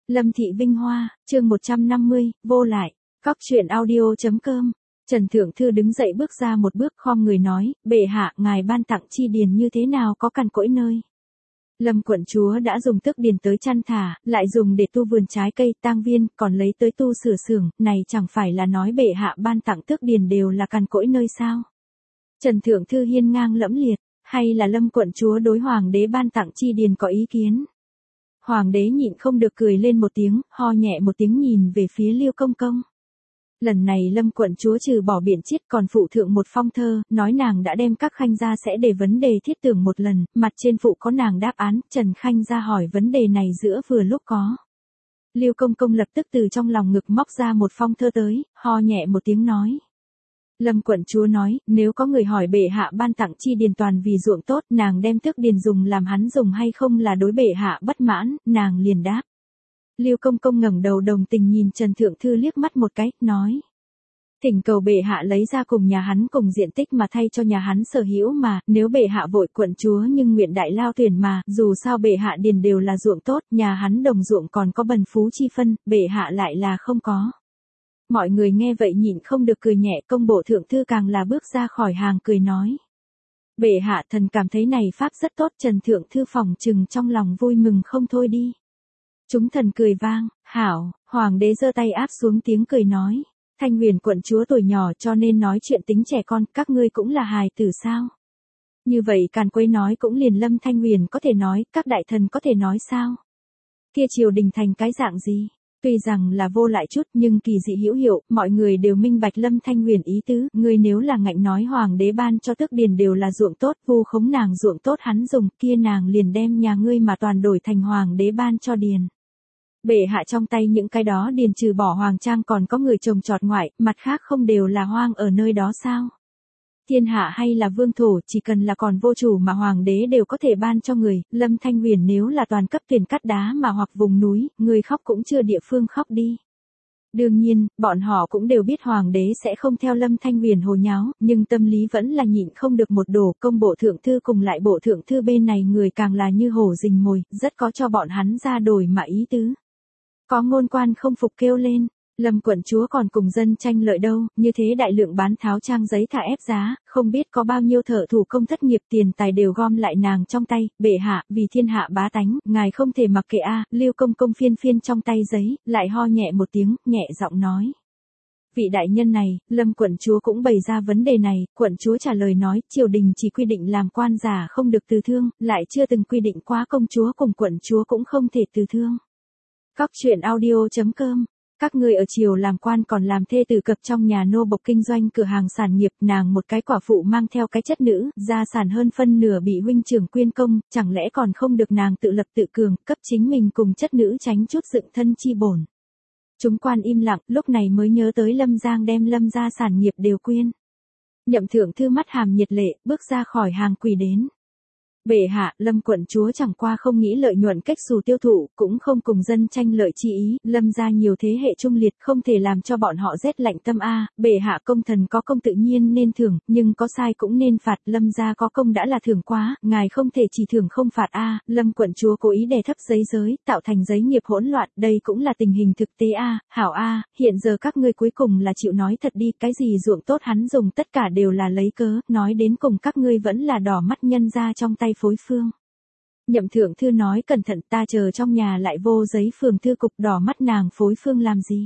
Lâm Thị Vinh Hoa, chương 150, vô lại. Góc truyện audio.com. Trần Thượng Thư đứng dậy bước ra một bước khom người nói, bệ hạ, ngài ban tặng chi điền như thế nào có cằn cỗi nơi. Lâm quận chúa đã dùng tước điền tới chăn thả, lại dùng để tu vườn trái cây, tang viên, còn lấy tới tu sửa xưởng, này chẳng phải là nói bệ hạ ban tặng tước điền đều là cằn cỗi nơi sao? Trần Thượng Thư hiên ngang lẫm liệt, hay là Lâm quận chúa đối hoàng đế ban tặng chi điền có ý kiến? Hoàng đế nhịn không được cười lên một tiếng, ho nhẹ một tiếng nhìn về phía Liêu Công Công. Lần này Lâm quận chúa trừ bỏ biện chiết còn phụ thượng một phong thơ, nói nàng đã đem các khanh gia sẽ để vấn đề thiết tưởng một lần, mặt trên phụ có nàng đáp án, Trần Khanh gia hỏi vấn đề này giữa vừa lúc có. Liêu Công Công lập tức từ trong lòng ngực móc ra một phong thơ tới, ho nhẹ một tiếng nói. Lâm quận chúa nói, nếu có người hỏi bệ hạ ban tặng chi điền toàn vì ruộng tốt, nàng đem tước điền dùng làm hắn dùng hay không là đối bệ hạ bất mãn, nàng liền đáp. Liêu Công Công ngẩng đầu đồng tình nhìn Trần Thượng Thư liếc mắt một cái, nói. Thỉnh cầu bệ hạ lấy ra cùng nhà hắn cùng diện tích mà thay cho nhà hắn sở hữu mà, nếu bệ hạ vội quận chúa nhưng nguyện đại lao tuyển mà, dù sao bệ hạ điền đều là ruộng tốt, nhà hắn đồng ruộng còn có bần phú chi phân, bệ hạ lại là không có. Mọi người nghe vậy nhịn không được cười nhẹ, công bộ thượng thư càng là bước ra khỏi hàng cười nói. Bệ hạ, thần cảm thấy này pháp rất tốt. Trần Thượng Thư phòng trừng trong lòng vui mừng không thôi đi. Chúng thần cười vang, hảo, hoàng đế giơ tay áp xuống tiếng cười nói. Thanh Huyền quận chúa tuổi nhỏ cho nên nói chuyện tính trẻ con, các ngươi cũng là hài tử sao? Như vậy càn quấy nói cũng liền Lâm Thanh Huyền có thể nói, các đại thần có thể nói sao? Kia triều đình thành cái dạng gì? Tuy rằng là vô lại chút nhưng kỳ dị hữu hiệu, mọi người đều minh bạch Lâm Thanh Huyền ý tứ, ngươi nếu là ngạnh nói hoàng đế ban cho tước điền đều là ruộng tốt, vu khống nàng ruộng tốt hắn dùng, kia nàng liền đem nhà ngươi mà toàn đổi thành hoàng đế ban cho điền. Bệ hạ trong tay những cái đó điền trừ bỏ hoàng trang còn có người trồng trọt ngoại, mặt khác không đều là hoang ở nơi đó sao? Thiên hạ hay là vương thổ, chỉ cần là còn vô chủ mà hoàng đế đều có thể ban cho người, Lâm Thanh Huyền nếu là toàn cấp tiền cắt đá mà hoặc vùng núi, người khóc cũng chưa địa phương khóc đi. Đương nhiên, bọn họ cũng đều biết hoàng đế sẽ không theo Lâm Thanh Huyền hồ nháo, nhưng tâm lý vẫn là nhịn không được một đổ. Công bộ thượng thư cùng lại bộ thượng thư bên này người càng là như hổ rình mồi, rất có cho bọn hắn ra đổi mà ý tứ. Có ngôn quan không phục kêu lên. Lâm quận chúa còn cùng dân tranh lợi đâu, như thế đại lượng bán tháo trang giấy thả ép giá, không biết có bao nhiêu thợ thủ công thất nghiệp tiền tài đều gom lại nàng trong tay, bệ hạ, vì thiên hạ bá tánh, ngài không thể mặc kệ a. Liêu Công Công phiên phiên trong tay giấy, lại ho nhẹ một tiếng, nhẹ giọng nói. Vị đại nhân này, Lâm quận chúa cũng bày ra vấn đề này, quận chúa trả lời nói, triều đình chỉ quy định làm quan giả không được từ thương, lại chưa từng quy định quá công chúa cùng quận chúa cũng không thể từ thương. Góc truyện audio.com. Các ngươi ở triều làm quan còn làm thê tử cập trong nhà nô bộc kinh doanh cửa hàng sản nghiệp, nàng một cái quả phụ mang theo cái chất nữ, gia sản hơn phân nửa bị huynh trưởng quyên công, chẳng lẽ còn không được nàng tự lập tự cường, cấp chính mình cùng chất nữ tránh chút dựng thân chi bổn. Chúng quan im lặng, lúc này mới nhớ tới Lâm Giang đem Lâm gia sản nghiệp đều quyên. Nhậm Thượng Thư mắt hàm nhiệt lệ, bước ra khỏi hàng quỳ đến. Bệ hạ, Lâm quận chúa chẳng qua không nghĩ lợi nhuận cách xù tiêu thụ, cũng không cùng dân tranh lợi chi ý, Lâm gia nhiều thế hệ trung liệt không thể làm cho bọn họ rét lạnh tâm a. Bệ hạ, công thần có công tự nhiên nên thưởng, nhưng có sai cũng nên phạt, Lâm gia có công đã là thưởng quá, ngài không thể chỉ thưởng không phạt a. Lâm quận chúa cố ý đè thấp giấy giới, tạo thành giấy nghiệp hỗn loạn, đây cũng là tình hình thực tế a. Hảo a, hiện giờ các ngươi cuối cùng là chịu nói thật đi, cái gì ruộng tốt hắn dùng tất cả đều là lấy cớ, nói đến cùng các ngươi vẫn là đỏ mắt nhân gia trong tay phối phương. Nhậm Thượng Thư nói cẩn thận, ta chờ trong nhà lại vô giấy phường thư cục, đỏ mắt nàng phối phương làm gì.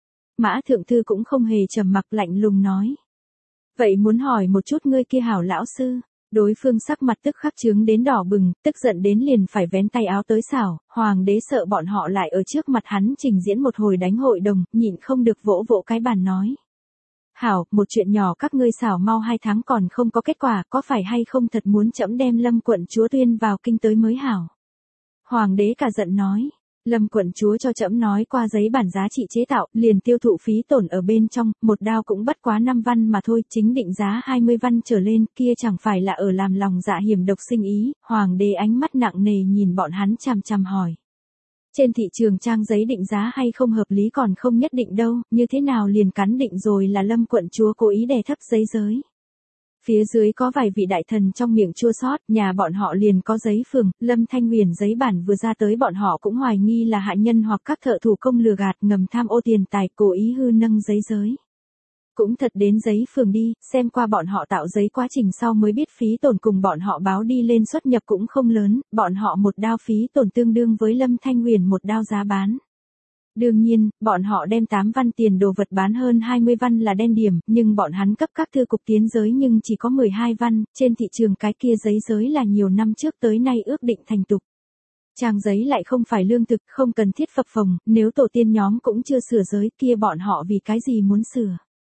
Mã Thượng Thư cũng không hề trầm mặc, lạnh lùng nói. Vậy muốn hỏi một chút ngươi kia hảo lão sư. Đối phương sắc mặt tức khắc chướng đến đỏ bừng, tức giận đến liền phải vén tay áo tới xảo, hoàng đế sợ bọn họ lại ở trước mặt hắn trình diễn một hồi đánh hội đồng, nhịn không được vỗ vỗ cái bàn nói. Hảo, một chuyện nhỏ các ngươi xảo mau 2 tháng còn không có kết quả, có phải hay không thật muốn trẫm đem Lâm quận chúa tuyên vào kinh tới mới hảo. Hoàng đế cả giận nói, Lâm quận chúa cho trẫm nói qua giấy bản giá trị chế tạo, liền tiêu thụ phí tổn ở bên trong, một đao cũng bất quá 5 văn mà thôi, chính định giá 20 văn trở lên, kia chẳng phải là ở làm lòng dạ hiểm độc sinh ý. Hoàng đế ánh mắt nặng nề nhìn bọn hắn chằm chằm hỏi. Trên thị trường trang giấy định giá hay không hợp lý còn không nhất định đâu, như thế nào liền cắn định rồi là Lâm quận chúa cố ý đè thấp giấy giới. Phía dưới có vài vị đại thần trong miệng chua xót, nhà bọn họ liền có giấy phường, Lâm Thanh Huyền giấy bản vừa ra tới bọn họ cũng hoài nghi là hạ nhân hoặc các thợ thủ công lừa gạt ngầm tham ô tiền tài cố ý hư nâng giấy giới. Cũng thật đến giấy phường đi, xem qua bọn họ tạo giấy quá trình sau mới biết phí tổn cùng bọn họ báo đi lên xuất nhập cũng không lớn, bọn họ một đao phí tổn tương đương với Lâm Thanh Huyền một đao giá bán. Đương nhiên, bọn họ đem 8 văn tiền đồ vật bán hơn 20 văn là đen điểm, nhưng bọn hắn cấp các thư cục tiến giới nhưng chỉ có 12 văn, trên thị trường cái kia giấy giới là nhiều năm trước tới nay ước định thành tục. Trang giấy lại không phải lương thực, không cần thiết phập phồng, nếu tổ tiên nhóm cũng chưa sửa giới kia bọn họ vì cái gì muốn sửa.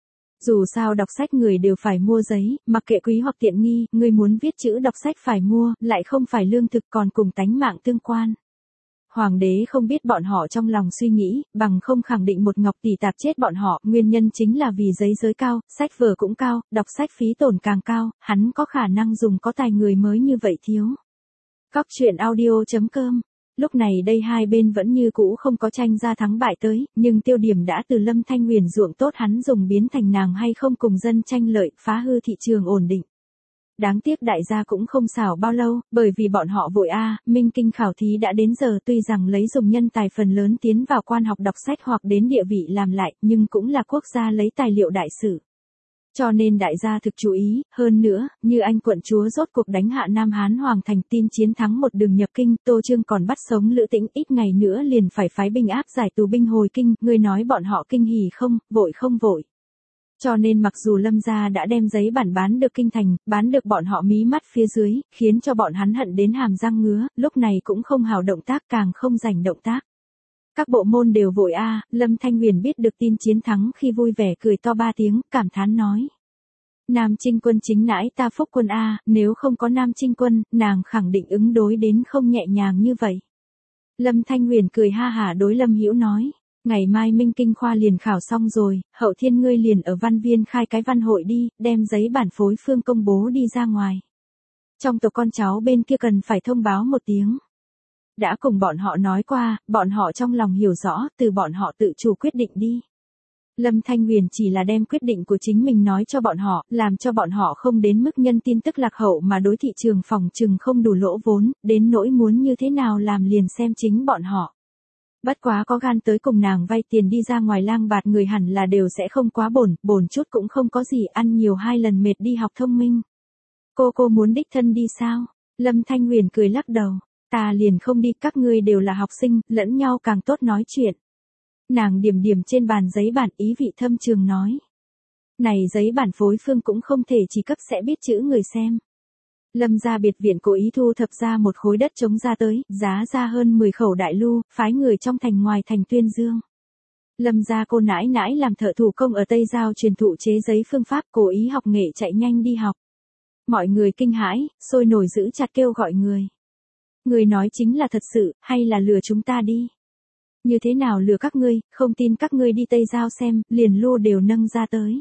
Dù sao đọc sách người đều phải mua giấy, mặc kệ quý hoặc tiện nghi, người muốn viết chữ đọc sách phải mua, lại không phải lương thực còn cùng tánh mạng tương quan. Hoàng đế không biết bọn họ trong lòng suy nghĩ, bằng không khẳng định một ngọc tỷ tạp chết bọn họ, nguyên nhân chính là vì giấy giới cao, sách vở cũng cao, đọc sách phí tổn càng cao, hắn có khả năng dùng có tài người mới như vậy thiếu. Góc truyện audio.com. Lúc này đây hai bên vẫn như cũ không có tranh ra thắng bại tới, nhưng tiêu điểm đã từ Lâm Thanh Huyền ruộng tốt hắn dùng biến thành nàng hay không cùng dân tranh lợi, phá hư thị trường ổn định. Đáng tiếc đại gia cũng không xảo bao lâu, bởi vì bọn họ vội minh kinh khảo thí đã đến giờ, tuy rằng lấy dùng nhân tài phần lớn tiến vào quan học đọc sách hoặc đến địa vị làm lại, nhưng cũng là quốc gia lấy tài liệu đại sử. Cho nên đại gia thực chú ý, hơn nữa, như anh quận chúa rốt cuộc đánh hạ Nam Hán Hoàng thành tin chiến thắng một đường nhập kinh, Tô Trương còn bắt sống Lữ Tĩnh, ít ngày nữa liền phải phái binh áp giải tù binh hồi kinh, người nói bọn họ kinh hỉ không, vội không vội. Cho nên mặc dù Lâm gia đã đem giấy bản bán được kinh thành, bán được bọn họ mí mắt phía dưới, khiến cho bọn hắn hận đến hàm răng ngứa, lúc này cũng không hào động tác càng không rảnh động tác. Các bộ môn đều vội Lâm Thanh Huyền biết được tin chiến thắng khi vui vẻ cười to 3 tiếng, cảm thán nói. Nam Trinh quân chính nãi ta phúc quân nếu không có Nam Trinh quân, nàng khẳng định ứng đối đến không nhẹ nhàng như vậy. Lâm Thanh Huyền cười ha hả đối Lâm Hữu nói. Ngày mai Minh Kinh khoa liền khảo xong rồi, Hậu Thiên ngươi liền ở văn viên khai cái văn hội đi, đem giấy bản phối phương công bố đi ra ngoài. Trong tộc con cháu bên kia cần phải thông báo một tiếng. Đã cùng bọn họ nói qua, bọn họ trong lòng hiểu rõ, từ bọn họ tự chủ quyết định đi. Lâm Thanh Huyền chỉ là đem quyết định của chính mình nói cho bọn họ, làm cho bọn họ không đến mức nhân tin tức lạc hậu mà đối thị trường phòng trừng không đủ lỗ vốn, đến nỗi muốn như thế nào làm liền xem chính bọn họ. Bất quá có gan tới cùng nàng vay tiền đi ra ngoài lang bạt người hẳn là đều sẽ không quá bổn chút cũng không có gì, ăn nhiều 2 lần mệt đi học thông minh. Cô muốn đích thân đi sao? Lâm Thanh Huyền cười lắc đầu, ta liền không đi, các ngươi đều là học sinh, lẫn nhau càng tốt nói chuyện. Nàng điểm điểm trên bàn giấy bản ý vị thâm trường nói. Này giấy bản phối phương cũng không thể chỉ cấp sẽ biết chữ người xem. Lâm gia biệt viện cố ý thu thập ra một khối đất trống ra tới, giá ra hơn 10 khẩu đại lưu, phái người trong thành ngoài thành tuyên dương. Lâm gia cô nãi nãi làm thợ thủ công ở Tây Giao truyền thụ chế giấy phương pháp, cố ý học nghệ chạy nhanh đi học. Mọi người kinh hãi, sôi nổi giữ chặt kêu gọi người. Người nói chính là thật sự, hay là lừa chúng ta đi? Như thế nào lừa các ngươi, không tin các ngươi đi Tây Giao xem, liền lưu đều nâng ra tới.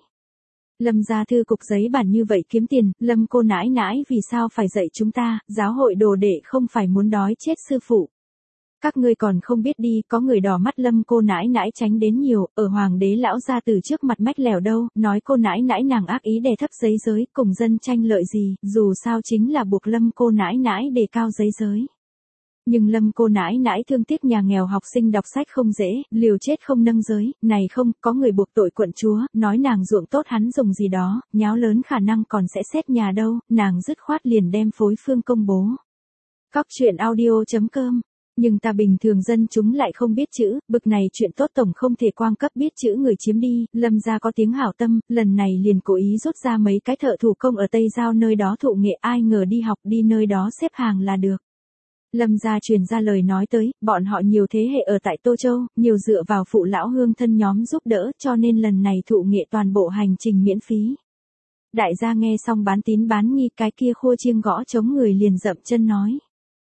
Lâm gia thư cục giấy bản như vậy kiếm tiền, Lâm cô nãi nãi vì sao phải dạy chúng ta, giáo hội đồ đệ không phải muốn đói chết sư phụ. Các ngươi còn không biết đi, có người đỏ mắt Lâm cô nãi nãi tránh đến nhiều, ở hoàng đế lão gia từ trước mặt mách lèo đâu, nói cô nãi nãi nàng ác ý đè thấp giấy giới, cùng dân tranh lợi gì, dù sao chính là buộc Lâm cô nãi nãi đề cao giấy giới. Nhưng Lâm cô nãi nãi thương tiếc nhà nghèo học sinh đọc sách không dễ, liều chết không nâng giới, này không, có người buộc tội quận chúa, nói nàng ruộng tốt hắn dùng gì đó, nháo lớn khả năng còn sẽ xét nhà đâu, nàng dứt khoát liền đem phối phương công bố. Góc truyện audio.com. Nhưng ta bình thường dân chúng lại không biết chữ, bực này chuyện tốt tổng không thể quang cấp biết chữ người chiếm đi, Lâm gia có tiếng hảo tâm, lần này liền cố ý rút ra mấy cái thợ thủ công ở Tây Giao nơi đó thụ nghệ, ai ngờ đi học đi nơi đó xếp hàng là được. Lâm gia truyền ra lời nói tới, bọn họ nhiều thế hệ ở tại Tô Châu, nhiều dựa vào phụ lão hương thân nhóm giúp đỡ, cho nên lần này thụ nghệ toàn bộ hành trình miễn phí. Đại gia nghe xong bán tín bán nghi, cái kia khua chiêng gõ chống người liền dậm chân nói.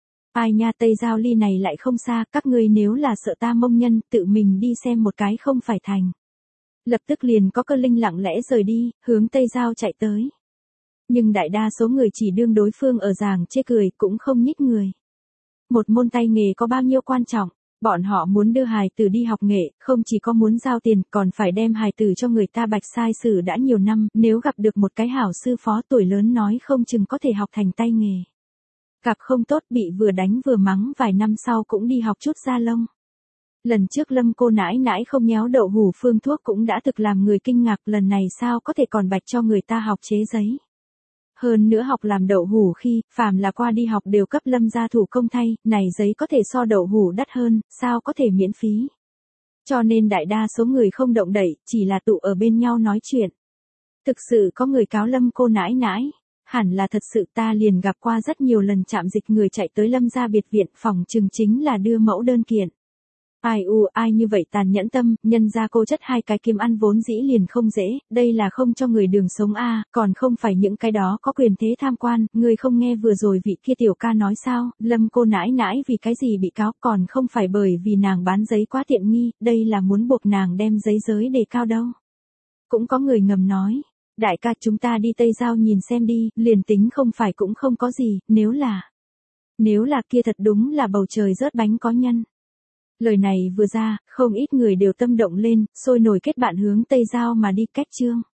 Ai nha, Tây Giao ly này lại không xa, các ngươi nếu là sợ ta mông nhân, tự mình đi xem một cái không phải thành. Lập tức liền có cơ linh lặng lẽ rời đi, hướng Tây Giao chạy tới. Nhưng đại đa số người chỉ đương đối phương ở giảng chê cười, cũng không nhích người. Một môn tay nghề có bao nhiêu quan trọng, Bọn họ muốn đưa hài tử đi học nghệ, không chỉ có muốn giao tiền, còn phải đem hài tử cho người ta bạch sai sử đã nhiều năm, nếu gặp được một cái hảo sư phó tuổi lớn nói không chừng có thể học thành tay nghề. Gặp không tốt bị vừa đánh vừa mắng vài năm sau cũng đi học chút da lông. Lần trước Lâm cô nãi nãi không nhéo đậu hủ phương thuốc cũng đã thực làm người kinh ngạc, lần này sao có thể còn bạch cho người ta học chế giấy. Hơn nữa học làm đậu hủ khi, phàm là qua đi học đều cấp Lâm gia thủ công thay, này giấy có thể so đậu hủ đắt hơn, sao có thể miễn phí. Cho nên đại đa số người không động đậy, chỉ là tụ ở bên nhau nói chuyện. Thực sự có người cáo Lâm cô nãi nãi. Hẳn là thật sự, ta liền gặp qua rất nhiều lần trạm dịch người chạy tới Lâm gia biệt viện, phòng chừng chính là đưa mẫu đơn kiện. Ai như vậy tàn nhẫn tâm, nhân ra cô chất hai cái kiếm ăn vốn dĩ liền không dễ, đây là không cho người đường sống a, còn không phải những cái đó có quyền thế tham quan, người không nghe vừa rồi vị kia tiểu ca nói sao, Lâm cô nãi nãi vì cái gì bị cáo, còn không phải bởi vì nàng bán giấy quá tiện nghi, đây là muốn buộc nàng đem giấy giới đề cao đâu. Cũng có người ngầm nói, đại ca chúng ta đi Tây Giao nhìn xem đi, liền tính không phải cũng không có gì, nếu là kia thật đúng là bầu trời rớt bánh có nhân. Lời này vừa ra, không ít người đều tâm động lên, sôi nổi kết bạn hướng Tây Giao mà đi cách chương.